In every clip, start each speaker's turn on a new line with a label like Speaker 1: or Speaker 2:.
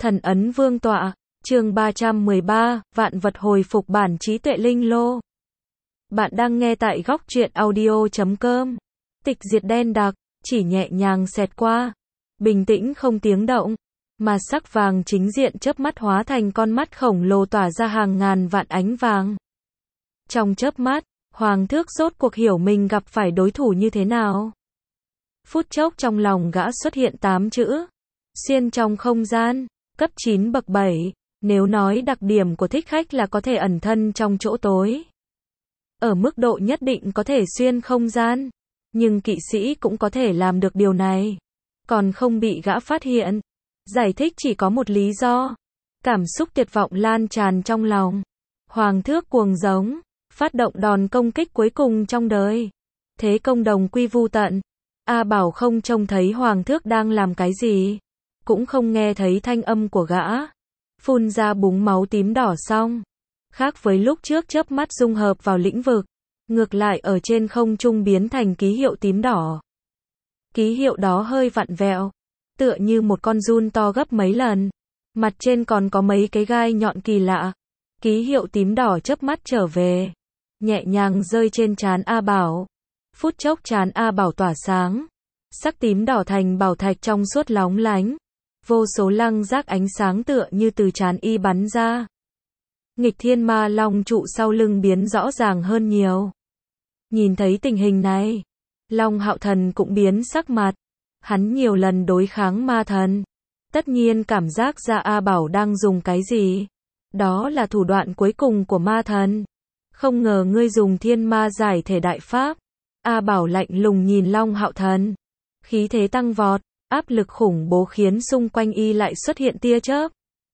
Speaker 1: Thần ấn vương tọa, chương 313, vạn vật hồi phục bản trí tuệ linh lô. Bạn đang nghe tại góc truyện audio.com. Tịch diệt đen đặc, chỉ nhẹ nhàng xẹt qua, bình tĩnh không tiếng động, mà sắc vàng chính diện chớp mắt hóa thành con mắt khổng lồ tỏa ra hàng ngàn vạn ánh vàng. Trong chớp mắt, Hoàng Thước rốt cuộc hiểu mình gặp phải đối thủ như thế nào. Phút chốc trong lòng gã xuất hiện 8 chữ. Xuyên trong không gian, cấp 9 bậc 7, nếu nói đặc điểm của thích khách là có thể ẩn thân trong chỗ tối. Ở mức độ nhất định có thể xuyên không gian, nhưng kỵ sĩ cũng có thể làm được điều này, còn không bị gã phát hiện. Giải thích chỉ có một lý do. Cảm xúc tuyệt vọng lan tràn trong lòng. Hoàng Thước cuồng giống, phát động đòn công kích cuối cùng trong đời. Thế công đồng quy vu tận. A Bảo không trông thấy Hoàng Thước đang làm cái gì, cũng không nghe thấy thanh âm của gã. Phun ra búng máu tím đỏ xong. Khác với lúc trước chớp mắt dung hợp vào lĩnh vực, ngược lại ở trên không trung biến thành ký hiệu tím đỏ. Ký hiệu đó hơi vặn vẹo, tựa như một con giun to gấp mấy lần. Mặt trên còn có mấy cái gai nhọn kỳ lạ. Ký hiệu tím đỏ chớp mắt trở về, nhẹ nhàng rơi trên trán A Bảo. Phút chốc trán A Bảo tỏa sáng, sắc tím đỏ thành bảo thạch trong suốt lóng lánh. Vô số lăng rác ánh sáng tựa như từ trán y bắn ra. Nghịch thiên ma long trụ sau lưng biến rõ ràng hơn nhiều. Nhìn thấy tình hình này, Long Hạo Thần cũng biến sắc mặt. Hắn nhiều lần đối kháng ma thần, tất nhiên cảm giác ra A Bảo đang dùng cái gì. Đó là thủ đoạn cuối cùng của ma thần. Không ngờ ngươi dùng thiên ma giải thể đại pháp. A Bảo lạnh lùng nhìn Long Hạo Thần. Khí thế tăng vọt, áp lực khủng bố khiến xung quanh y lại xuất hiện tia chớp.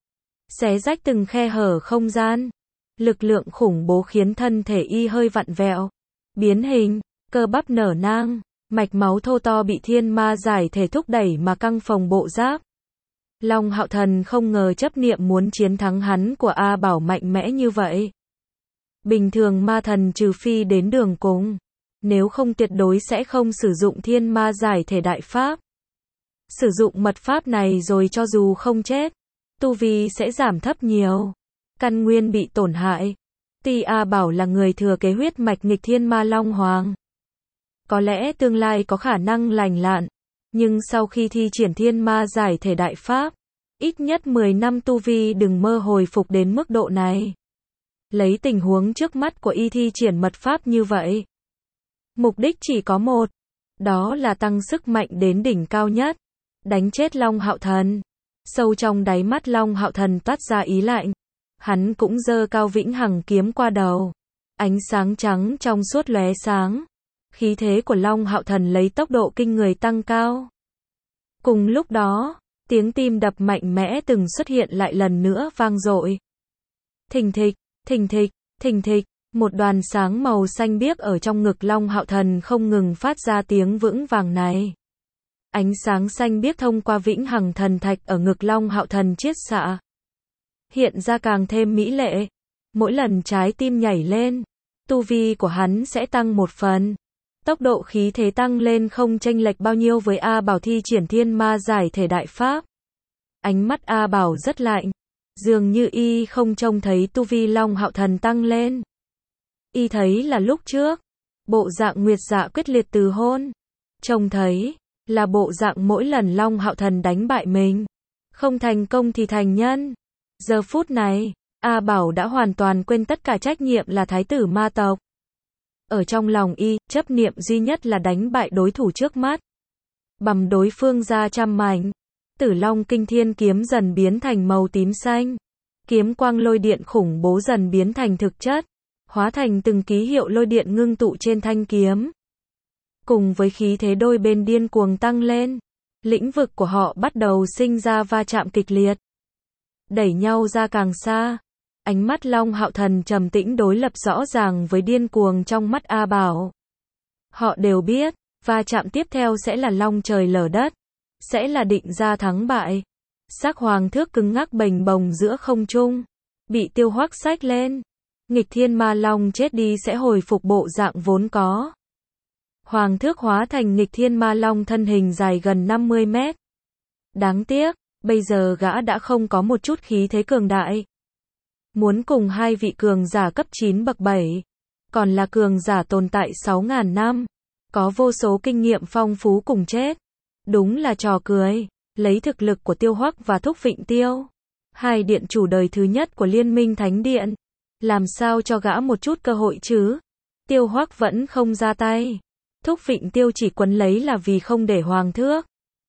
Speaker 1: Xé rách từng khe hở không gian. Lực lượng khủng bố khiến thân thể y hơi vặn vẹo, biến hình, cơ bắp nở nang, mạch máu thô to bị thiên ma giải thể thúc đẩy mà căng phồng bộ giáp. Long Hạo Thần không ngờ chấp niệm muốn chiến thắng hắn của A Bảo mạnh mẽ như vậy. Bình thường ma thần trừ phi đến đường cùng, nếu không tuyệt đối sẽ không sử dụng thiên ma giải thể đại pháp. Sử dụng mật pháp này rồi cho dù không chết, tu vi sẽ giảm thấp nhiều, căn nguyên bị tổn hại. Tuy A Bảo là người thừa kế huyết mạch nghịch thiên ma long hoàng, có lẽ tương lai có khả năng lành lặn, nhưng sau khi thi triển thiên ma giải thể đại pháp, ít nhất 10 năm tu vi đừng mơ hồi phục đến mức độ này. Lấy tình huống trước mắt của y thi triển mật pháp như vậy, mục đích chỉ có một, đó là tăng sức mạnh đến đỉnh cao nhất, đánh chết Long Hạo Thần. Sâu trong đáy mắt Long Hạo Thần toát ra ý lạnh. Hắn cũng giơ cao vĩnh hằng kiếm qua đầu. Ánh sáng trắng trong suốt lóe sáng. Khí thế của Long Hạo Thần lấy tốc độ kinh người tăng cao. Cùng lúc đó, tiếng tim đập mạnh mẽ từng xuất hiện lại lần nữa vang dội. Thình thịch, thình thịch, thình thịch, một đoàn sáng màu xanh biếc ở trong ngực Long Hạo Thần không ngừng phát ra tiếng vững vàng này. Ánh sáng xanh biếc thông qua vĩnh hằng thần thạch ở ngực Long Hạo Thần chiết xạ, hiện ra càng thêm mỹ lệ. Mỗi lần trái tim nhảy lên, tu vi của hắn sẽ tăng một phần. Tốc độ khí thế tăng lên không chênh lệch bao nhiêu với A Bảo thi triển thiên ma giải thể đại pháp. Ánh mắt A Bảo rất lạnh, dường như y không trông thấy tu vi Long Hạo Thần tăng lên. Y thấy là lúc trước, bộ dạng Nguyệt Dạ quyết liệt từ hôn. Trông thấy là bộ dạng mỗi lần Long Hạo Thần đánh bại mình, không thành công thì thành nhân. Giờ phút này, A Bảo đã hoàn toàn quên tất cả trách nhiệm là thái tử ma tộc. Ở trong lòng y, chấp niệm duy nhất là đánh bại đối thủ trước mắt. Bầm đối phương ra trăm mảnh. Tử Long Kinh Thiên kiếm dần biến thành màu tím xanh. Kiếm quang lôi điện khủng bố dần biến thành thực chất, hóa thành từng ký hiệu lôi điện ngưng tụ trên thanh kiếm. Cùng với khí thế đôi bên điên cuồng tăng lên, lĩnh vực của họ bắt đầu sinh ra va chạm kịch liệt, đẩy nhau ra càng xa. Ánh mắt Long Hạo Thần trầm tĩnh đối lập rõ ràng với điên cuồng trong mắt A Bảo. Họ đều biết, va chạm tiếp theo sẽ là long trời lở đất, sẽ là định ra thắng bại. Xác Hoàng Thước cứng ngắc bềnh bồng giữa không trung, bị Tiêu Hoắc xách lên. Nghịch thiên ma long chết đi sẽ hồi phục bộ dạng vốn có. Hoàng Thước hóa thành nghịch thiên ma long thân hình dài gần 50 mét. Đáng tiếc, Bây giờ gã đã không có một chút khí thế cường đại. Muốn cùng hai vị cường giả cấp 9 bậc 7, còn là cường giả tồn tại 6.000 năm, có vô số kinh nghiệm phong phú cùng chết. Đúng là trò cười, lấy thực lực của Tiêu Hoắc và Thúc Vịnh Tiêu, hai điện chủ đời thứ nhất của Liên minh Thánh Điện, làm sao cho gã một chút cơ hội chứ? Tiêu Hoắc vẫn không ra tay. Thúc Vịnh Tiêu chỉ quấn lấy là vì không để Hoàng thước.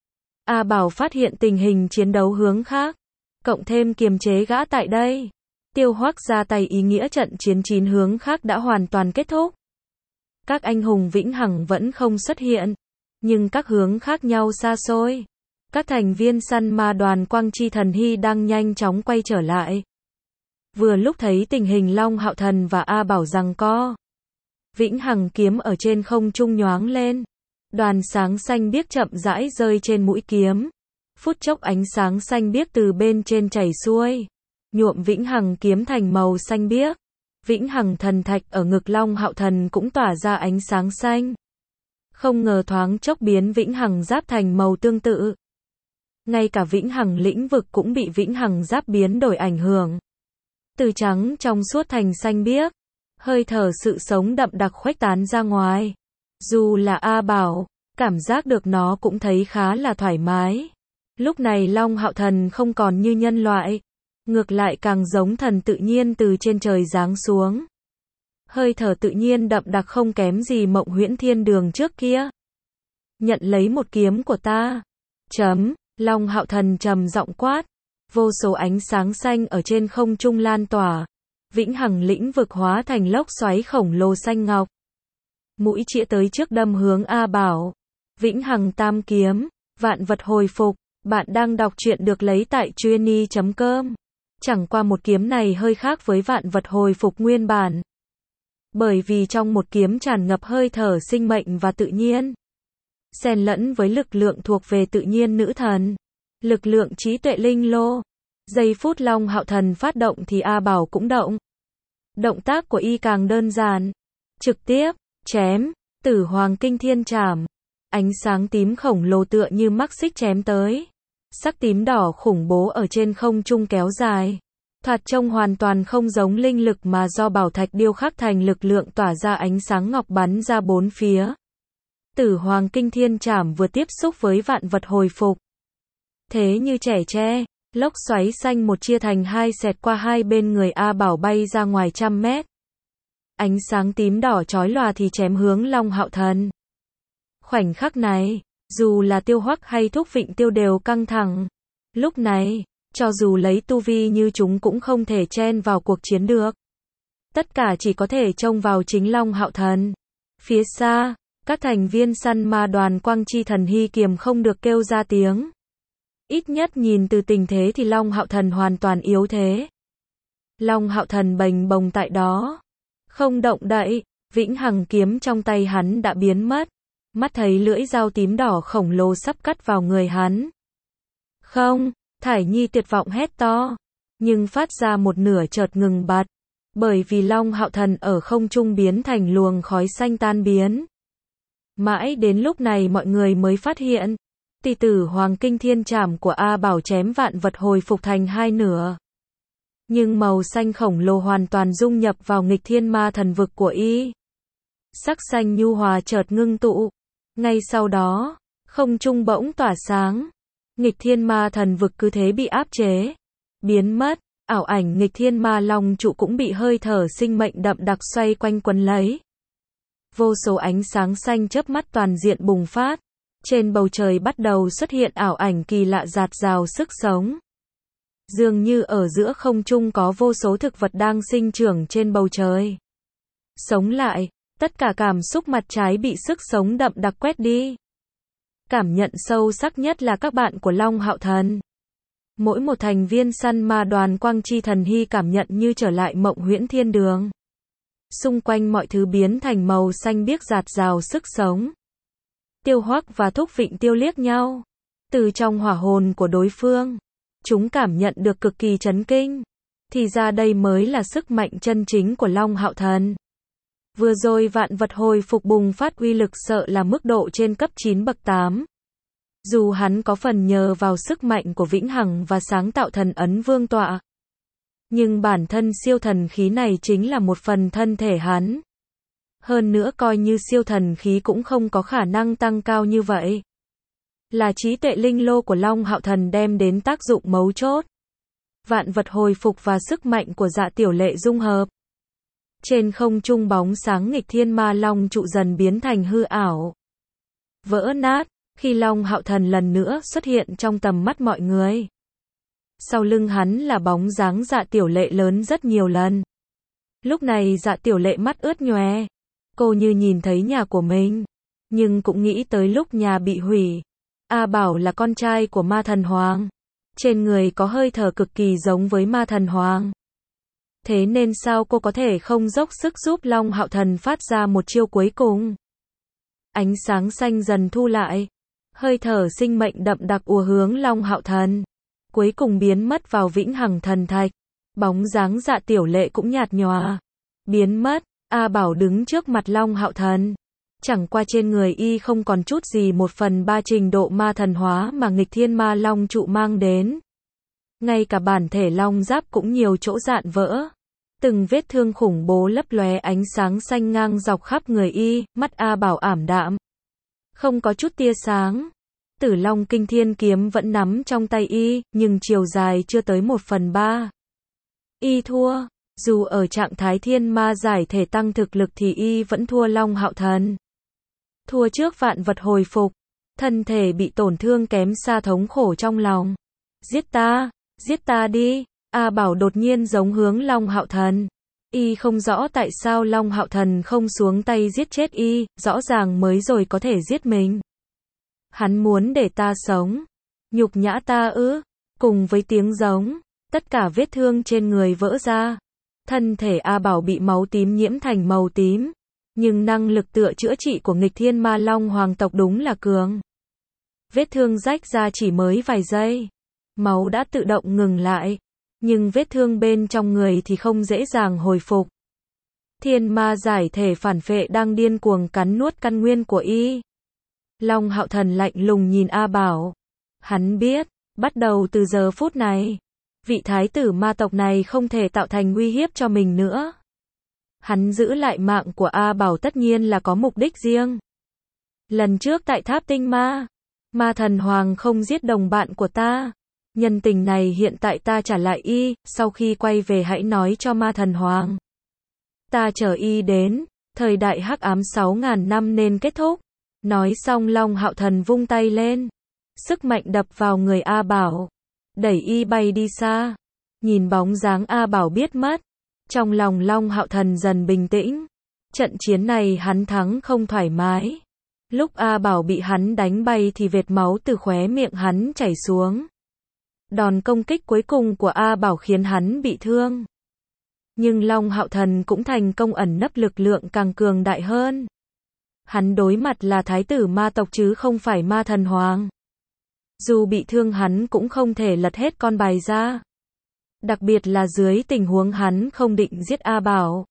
Speaker 1: A Bảo phát hiện tình hình chiến đấu hướng khác, cộng thêm kiềm chế gã tại đây. Tiêu Hoắc ra tay ý nghĩa trận chiến 9 hướng khác đã hoàn toàn kết thúc. Các anh hùng vĩnh hằng vẫn không xuất hiện, nhưng các hướng khác nhau xa xôi. Các thành viên săn ma đoàn Quang Chi Thần Hy đang nhanh chóng quay trở lại. Vừa lúc thấy tình hình Long Hạo Thần và A Bảo giằng co. Vĩnh hằng kiếm ở trên không trung nhoáng lên. Đoàn sáng xanh biếc chậm rãi rơi trên mũi kiếm. Phút chốc ánh sáng xanh biếc từ bên trên chảy xuôi, nhuộm vĩnh hằng kiếm thành màu xanh biếc. Vĩnh hằng thần thạch ở ngực Long Hạo Thần cũng tỏa ra ánh sáng xanh. Không ngờ thoáng chốc biến vĩnh hằng giáp thành màu tương tự. Ngay cả vĩnh hằng lĩnh vực cũng bị vĩnh hằng giáp biến đổi ảnh hưởng. Từ trắng trong suốt thành xanh biếc, hơi thở sự sống đậm đặc khuếch tán ra ngoài. Dù là A Bảo, cảm giác được nó cũng thấy khá là thoải mái. Lúc này Long Hạo Thần không còn như nhân loại, ngược lại càng giống thần tự nhiên từ trên trời giáng xuống. Hơi thở tự nhiên đậm đặc không kém gì Mộng Huyễn Thiên Đường trước kia. Nhận lấy một kiếm của ta. Long Hạo Thần trầm giọng quát. Vô số ánh sáng xanh ở trên không trung lan tỏa. Vĩnh hằng lĩnh vực hóa thành lốc xoáy khổng lồ xanh ngọc. Mũi chĩa tới trước đâm hướng A Bảo. Vĩnh hằng tam kiếm, vạn vật hồi phục. Bạn đang đọc truyện được lấy tại truyenee.com. Chẳng qua một kiếm này hơi khác với vạn vật hồi phục nguyên bản. Bởi vì trong một kiếm tràn ngập hơi thở sinh mệnh và tự nhiên, xen lẫn với lực lượng thuộc về tự nhiên nữ thần, lực lượng trí tuệ linh lô. Giây phút Long Hạo Thần phát động thì A Bảo cũng động. Động tác của y càng đơn giản, trực tiếp chém. Tử Hoàng Kinh Thiên Trảm. Ánh sáng tím khổng lồ tựa như mắc xích chém tới. Sắc tím đỏ khủng bố ở trên không trung kéo dài. Thoạt trông hoàn toàn không giống linh lực mà do bảo thạch điêu khắc thành lực lượng tỏa ra ánh sáng ngọc bắn ra bốn phía. Tử Hoàng Kinh Thiên Trảm vừa tiếp xúc với vạn vật hồi phục. Thế như trẻ tre, lốc xoáy xanh một chia thành hai xẹt qua hai bên người A Bảo bay ra ngoài 100 mét. Ánh sáng tím đỏ chói lòa thì chém hướng Long Hạo Thần. Khoảnh khắc này, dù là Tiêu Hoắc hay Thúc Vịnh Tiêu đều căng thẳng. Lúc này, cho dù lấy tu vi như chúng cũng không thể chen vào cuộc chiến được. Tất cả chỉ có thể trông vào chính Long Hạo Thần. Phía xa, các thành viên săn ma đoàn Quang Chi Thần Hy kiềm không được kêu ra tiếng. Ít nhất nhìn từ tình thế thì Long Hạo Thần hoàn toàn yếu thế. Long Hạo Thần bềnh bồng tại đó, không động đậy. Vĩnh hằng kiếm trong tay hắn đã biến mất. Mắt thấy lưỡi dao tím đỏ khổng lồ sắp cắt vào người hắn. Không, Thải Nhi tuyệt vọng hét to, nhưng phát ra một nửa chợt ngừng bặt, bởi vì Long Hạo Thần ở không trung biến thành luồng khói xanh tan biến. Mãi đến lúc này mọi người mới phát hiện, Tử Hoàng Kinh Thiên Trảm của A Bảo chém vạn vật hồi phục thành hai nửa. Nhưng màu xanh khổng lồ hoàn toàn dung nhập vào nghịch thiên ma thần vực của y. Sắc xanh nhu hòa chợt ngưng tụ. Ngay sau đó, không trung bỗng tỏa sáng. Nghịch thiên ma thần vực cứ thế bị áp chế, biến mất. Ảo ảnh nghịch thiên ma long trụ cũng bị hơi thở sinh mệnh đậm đặc xoay quanh quấn lấy. Vô số ánh sáng xanh chớp mắt toàn diện bùng phát. Trên bầu trời bắt đầu xuất hiện ảo ảnh kỳ lạ rạt rào sức sống. Dường như ở giữa không trung có vô số thực vật đang sinh trưởng trên bầu trời. Sống lại, tất cả cảm xúc mặt trái bị sức sống đậm đặc quét đi. Cảm nhận sâu sắc nhất là các bạn của Long Hạo Thần. Mỗi một thành viên săn ma đoàn Quang Chi Thần Hy cảm nhận như trở lại Mộng Huyễn Thiên Đường. Xung quanh mọi thứ biến thành màu xanh biếc rạt rào sức sống. Tiêu Hoắc và Thúc Vịnh Tiêu liếc nhau. Từ trong hỏa hồn của đối phương, chúng cảm nhận được cực kỳ chấn kinh. Thì ra đây mới là sức mạnh chân chính của Long Hạo Thần. Vừa rồi vạn vật hồi phục bùng phát uy lực sợ là mức độ trên cấp 9 bậc 8. Dù hắn có phần nhờ vào sức mạnh của vĩnh hằng và sáng tạo thần ấn vương tọa, nhưng bản thân siêu thần khí này chính là một phần thân thể hắn. Hơn nữa coi như siêu thần khí cũng không có khả năng tăng cao như vậy. Là trí tuệ linh lô của Long Hạo Thần đem đến tác dụng mấu chốt. Vạn vật hồi phục và sức mạnh của Dạ Tiểu Lệ dung hợp. Trên không trung bóng sáng nghịch thiên ma long trụ dần biến thành hư ảo, vỡ nát, khi Long Hạo Thần lần nữa xuất hiện trong tầm mắt mọi người. Sau lưng hắn là bóng dáng Dạ Tiểu Lệ lớn rất nhiều lần. Lúc này Dạ Tiểu Lệ mắt ướt nhòe. Cô như nhìn thấy nhà của mình, nhưng cũng nghĩ tới lúc nhà bị hủy. A Bảo là con trai của Ma Thần Hoàng. Trên người có hơi thở cực kỳ giống với Ma Thần Hoàng. Thế nên sao cô có thể không dốc sức giúp Long Hạo Thần phát ra một chiêu cuối cùng? Ánh sáng xanh dần thu lại. Hơi thở sinh mệnh đậm đặc ùa hướng Long Hạo Thần. Cuối cùng biến mất vào vĩnh hằng thần thạch. Bóng dáng Dạ Tiểu Lệ cũng nhạt nhòa. Biến mất. A Bảo đứng trước mặt Long Hạo Thần. Chẳng qua trên người y không còn chút gì 1/3 trình độ ma thần hóa mà nghịch thiên ma long trụ mang đến. Ngay cả bản thể long giáp cũng nhiều chỗ rạn vỡ. Từng vết thương khủng bố lấp lóe ánh sáng xanh ngang dọc khắp người y, mắt A Bảo ảm đạm. Không có chút tia sáng. Tử Long Kinh Thiên kiếm vẫn nắm trong tay y, nhưng chiều dài chưa tới 1/3. Y thua. Dù ở trạng thái thiên ma giải thể tăng thực lực thì y vẫn thua Long Hạo Thần. Thua trước vạn vật hồi phục. Thân thể bị tổn thương kém xa thống khổ trong lòng. Giết ta đi. A Bảo đột nhiên giống hướng Long Hạo Thần. Y không rõ tại sao Long Hạo Thần không xuống tay giết chết y, rõ ràng mới rồi có thể giết mình. Hắn muốn để ta sống. Nhục nhã ta ư? Cùng với tiếng giống, tất cả vết thương trên người vỡ ra. Thân thể A Bảo bị máu tím nhiễm thành màu tím. Nhưng năng lực tựa chữa trị của nghịch thiên ma long hoàng tộc đúng là cường. Vết thương rách ra chỉ mới vài giây. Máu đã tự động ngừng lại. Nhưng vết thương bên trong người thì không dễ dàng hồi phục. Thiên ma giải thể phản phệ đang điên cuồng cắn nuốt căn nguyên của y. Long Hạo Thần lạnh lùng nhìn A Bảo. Hắn biết, bắt đầu từ giờ phút này, vị thái tử ma tộc này không thể tạo thành uy hiếp cho mình nữa. Hắn giữ lại mạng của A Bảo tất nhiên là có mục đích riêng. Lần trước tại tháp tinh ma, Ma Thần Hoàng không giết đồng bạn của ta. Nhân tình này hiện tại ta trả lại y, sau khi quay về hãy nói cho Ma Thần Hoàng. Ta chờ y đến, thời đại hắc ám 6.000 năm nên kết thúc. Nói xong Long Hạo Thần vung tay lên. Sức mạnh đập vào người A Bảo. Đẩy y bay đi xa. Nhìn bóng dáng A Bảo biết mất. Trong lòng Long Hạo Thần dần bình tĩnh. Trận chiến này hắn thắng không thoải mái. Lúc A Bảo bị hắn đánh bay thì vệt máu từ khóe miệng hắn chảy xuống. Đòn công kích cuối cùng của A Bảo khiến hắn bị thương. Nhưng Long Hạo Thần cũng thành công ẩn nấp lực lượng càng cường đại hơn. Hắn đối mặt là thái tử ma tộc chứ không phải Ma Thần Hoàng. Dù bị thương hắn cũng không thể lật hết con bài ra. Đặc biệt là dưới tình huống hắn không định giết A Bảo.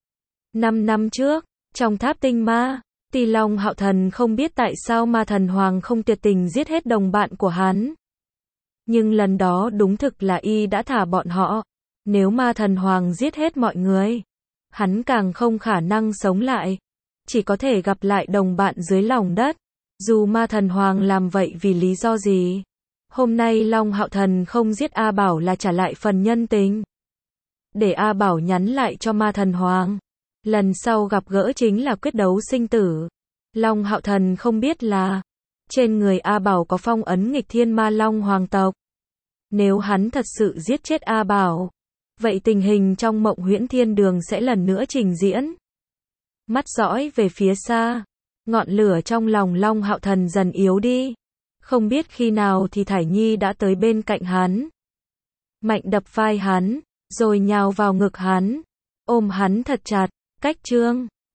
Speaker 1: 5 năm trước, trong tháp tinh ma, tuy Long Hạo Thần không biết tại sao Ma Thần Hoàng không tuyệt tình giết hết đồng bạn của hắn. Nhưng lần đó đúng thực là y đã thả bọn họ. Nếu Ma Thần Hoàng giết hết mọi người, hắn càng không khả năng sống lại. Chỉ có thể gặp lại đồng bạn dưới lòng đất. Dù Ma Thần Hoàng làm vậy vì lý do gì, hôm nay Long Hạo Thần không giết A Bảo là trả lại phần nhân tình. Để A Bảo nhắn lại cho Ma Thần Hoàng. Lần sau gặp gỡ chính là quyết đấu sinh tử. Long Hạo Thần không biết là trên người A Bảo có phong ấn nghịch thiên ma long hoàng tộc. Nếu hắn thật sự giết chết A Bảo, vậy tình hình trong Mộng Huyễn Thiên Đường sẽ lần nữa trình diễn. Mắt dõi về phía xa, ngọn lửa trong lòng Long Hạo Thần dần yếu đi. Không biết khi nào thì Thải Nhi đã tới bên cạnh hắn. Mạnh đập vai hắn, rồi nhào vào ngực hắn, ôm hắn thật chặt, cách trương.